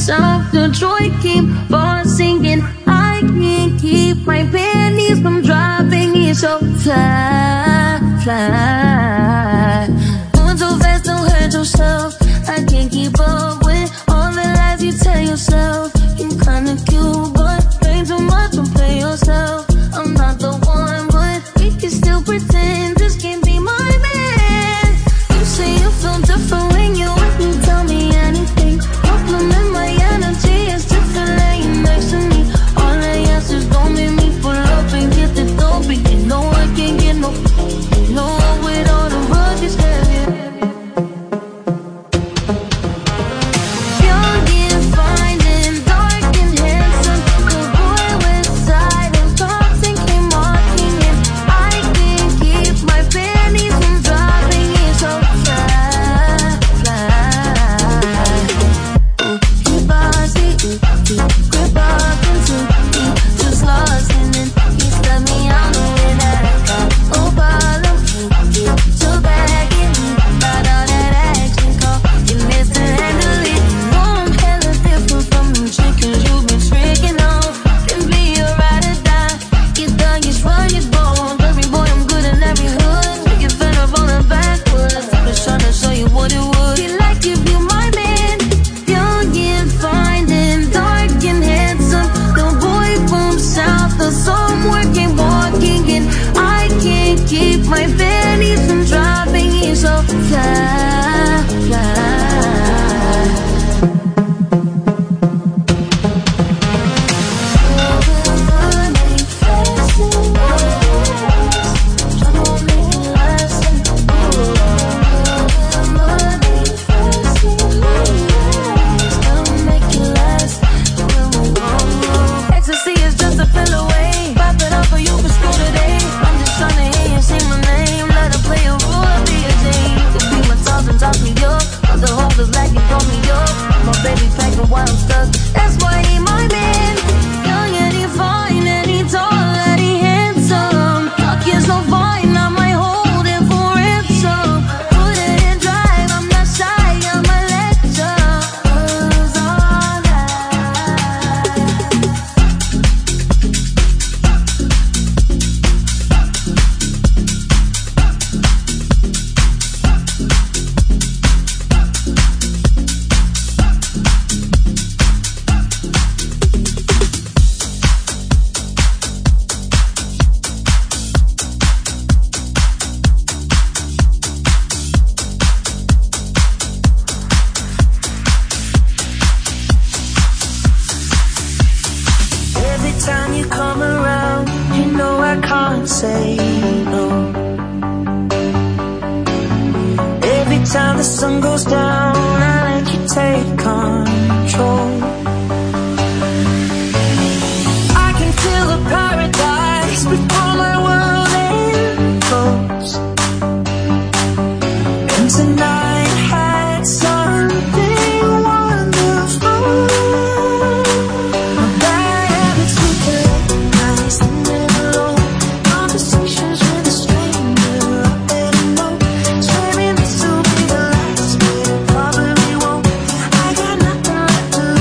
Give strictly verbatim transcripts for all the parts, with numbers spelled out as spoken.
self-control, keep on singing. I can't keep my panties from dropping. It's so fly, fly. Moving so fast, don't hurt yourself. I can't keep up with all the lies you tell yourself. You kinda cute, but way too much, don't play yourself. I'm not the one, but we can still pretend this can't be my man. You say you feel different when you with me, tell me anything. Compliment my energy, it's different laying next to me. All I ask is don't make me pull up and get the dope. You know I can't get no, no with all the rugged heavy. Probably won't. I got nothing left to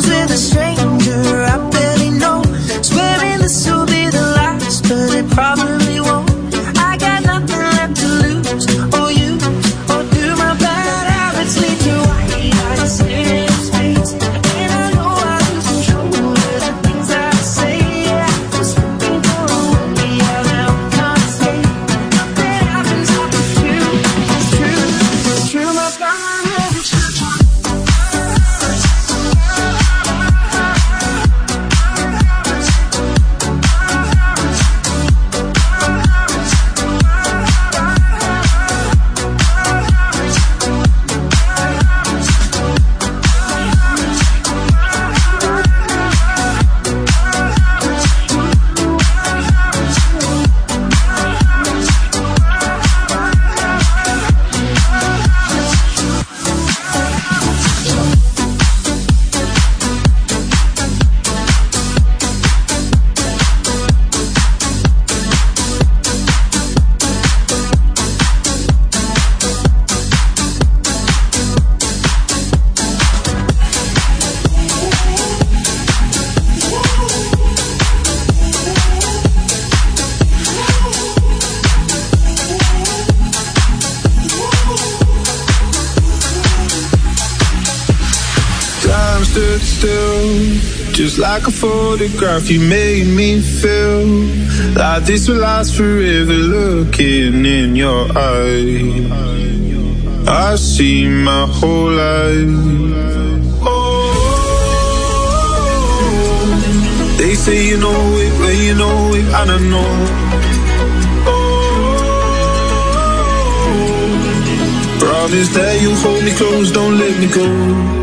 with a stranger I barely know, swearing this will be the last, but it probably won't. I got nothing left to lose, or you, or do my bad habits lead to white-eyed serious face? And I know I lose control of the things I say. Yeah, I'm slipping for a way, yeah, now I can't escape. Nothing happens after you, it's true, it's true, my bad habits. Just like a photograph, you made me feel like this will last forever. Looking in your eyes, I see my whole life. Oh, they say you know it, but you know it, and I know. Oh, promise that you hold me close, don't let me go.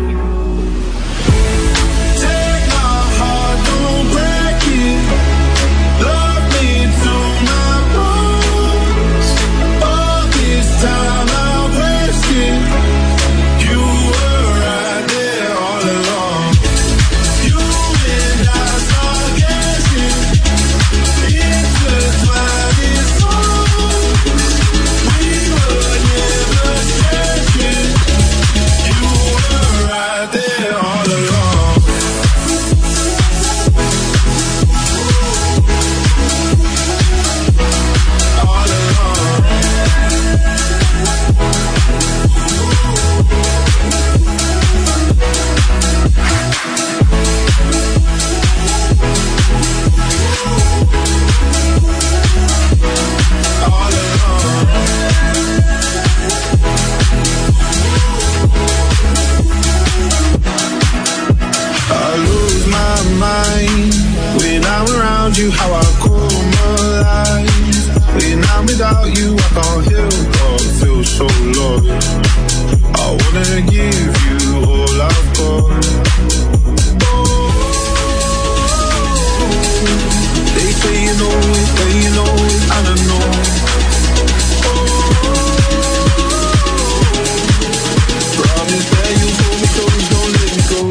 You how I come alive. When I'm without you, I can't help but feel so lost. I wanna give you all I've got. Oh, they say you know it, but you know it, and I know. Oh, promise that you hold me close, don't let me go.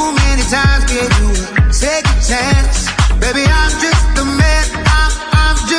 Second chance, baby, I'm just a man. I'm, I'm just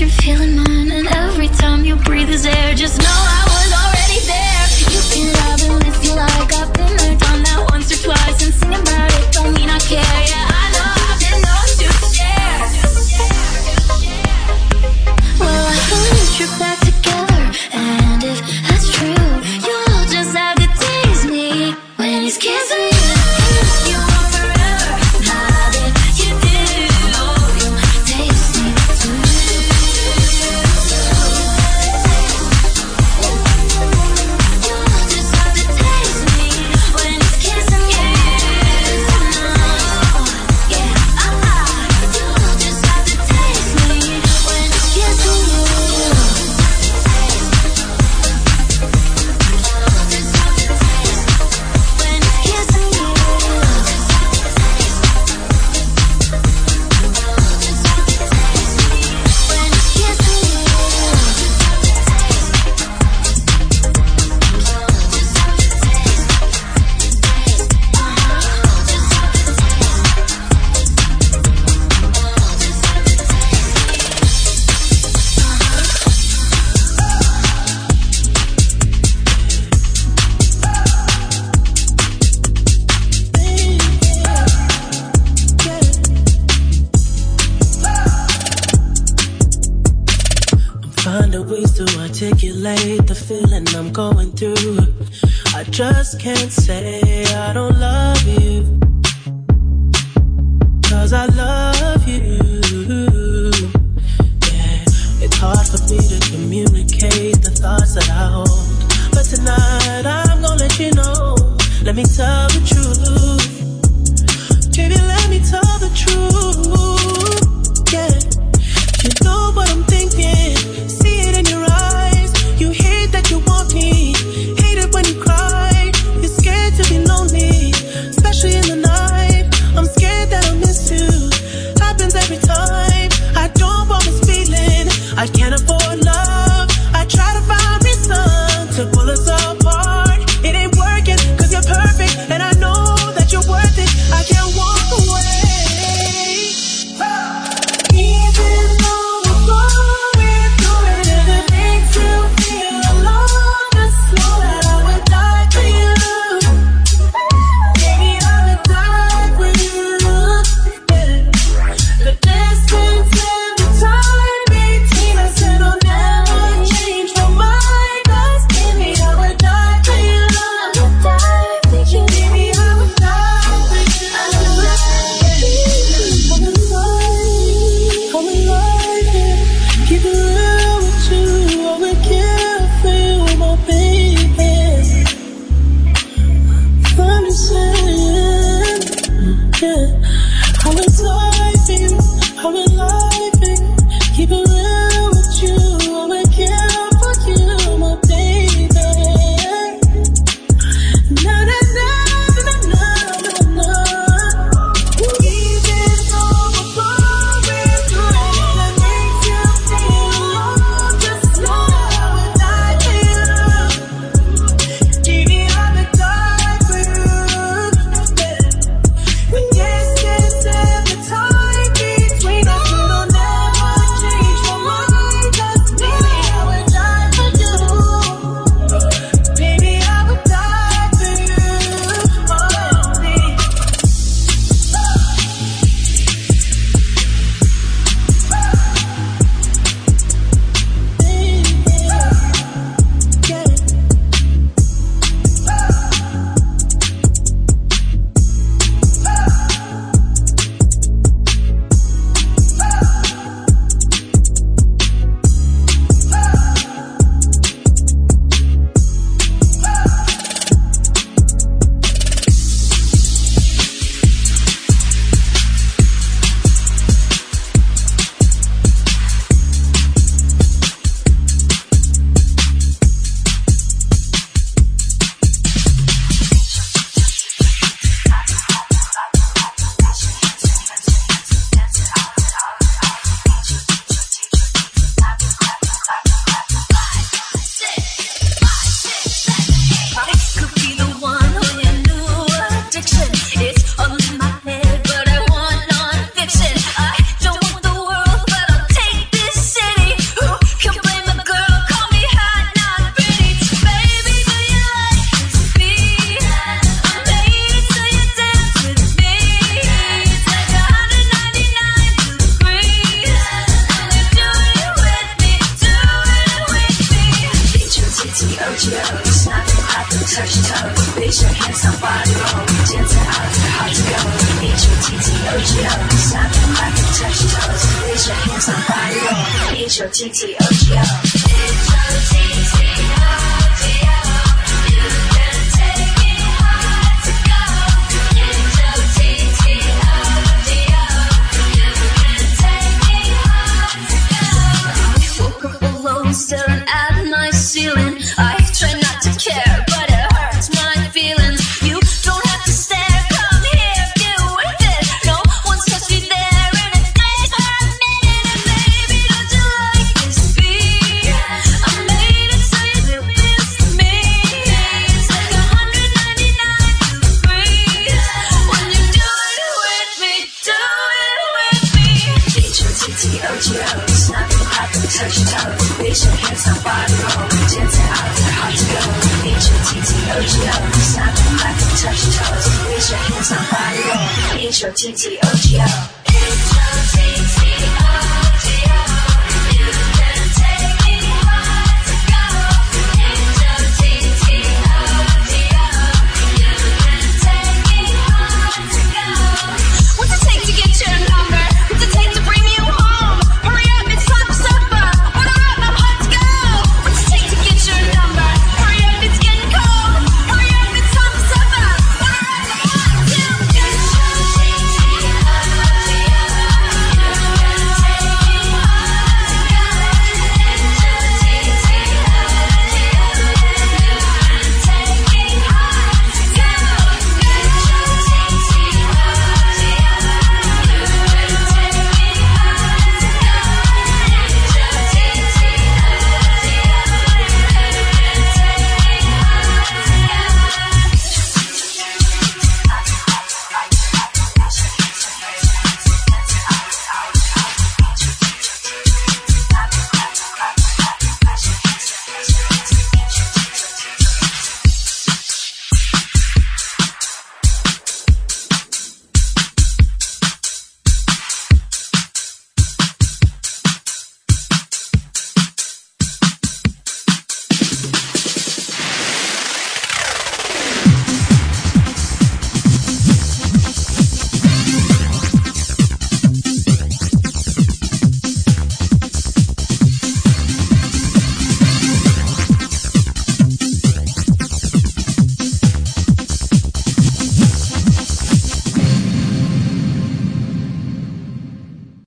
you're feeling mine, and every time you breathe is air. Just know I was already there. You can love him if you like. I've been there, done that once or twice, and singing about it don't mean I care. Yeah, I know I've been known to share. Well, I hope you're back together, and if that's true, you'll just have to taste me when he's kissing you. You want forever, how did you do? You taste me too. You'll just have to taste me when he's kissing you. Yeah, you'll just have to taste me when he's kissing you. Articulate the feeling I'm going through. I just can't say I don't love you, 'cause I love you. Yeah, it's hard for me to communicate the thoughts that I hold, but tonight I'm gonna let you know. Let me tell the truth. Baby, let me tell the truth. Yeah, you know what I'm thinking. See it in your eyes. You hate that you want me. Hate it when you cry. You're scared to be lonely, especially in the night. I'm scared that I'll miss you. Happens every time. I don't want this feeling. I can't afford love. I try to find reason to pull us apart. It ain't working 'cause you're perfect and H O T T O G O. H O T T O G O. You can take me hard to go. H O T T O G O. You can take me hard to go. I woke up alone, staring at my ceiling. I try not to care, but it hurts my feelings. You don't have to stare, come here, deal with it. No one's touched me there in a day for a minute. And baby, don't you like this beat? I made it so you miss me. It's like one hundred ninety-nine degrees when you do it with me, do it with me. H O T T O G O, snap and clap and touch your toes. Raise your hands, now body roll, dancing out there, hard to go. H O T T O G O, snap and clap and touch your toes. Raise your hands, now body roll. H O T T O G O.